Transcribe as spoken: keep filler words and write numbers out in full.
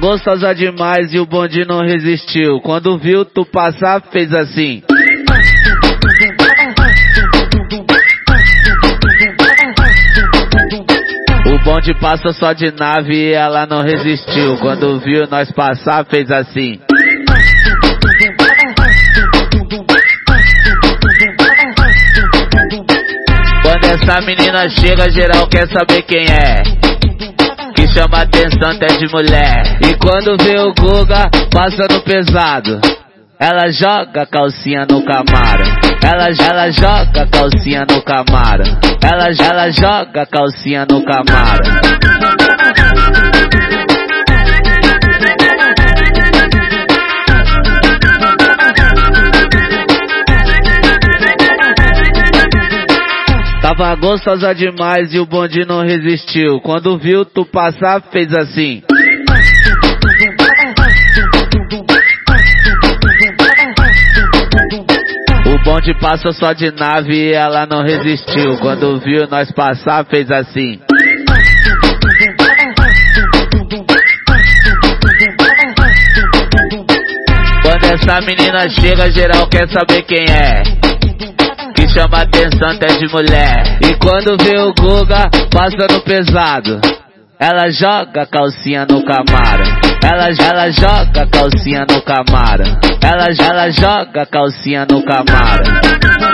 gostosa demais e o bonde não resistiu. Quando viu tu passar, fez assim. O bonde passa só de nave e ela não resistiu. Quando viu nós passar, fez assim. Quando essa menina chega, geral quer saber quem é. Que chama atenção até de mulher. E quando vê o Guga, passa no pesado. Ela joga a calcinha no Camaro. Ela, ela joga a calcinha no Camaro. Ela, ela joga a calcinha no Camaro. Tava gostosa demais e o bonde não resistiu. Quando viu tu passar, fez assim. O bonde passa só de nave e ela não resistiu. Quando viu nós passar, fez assim. Quando essa menina chega, geral quer saber quem é. Que chama atenção até de mulher. E quando vê o Guga, passa no pesado. Ela joga a calcinha no Camaro. Ela, ela joga a calcinha no Camaro. Ela, ela joga a calcinha no Camaro.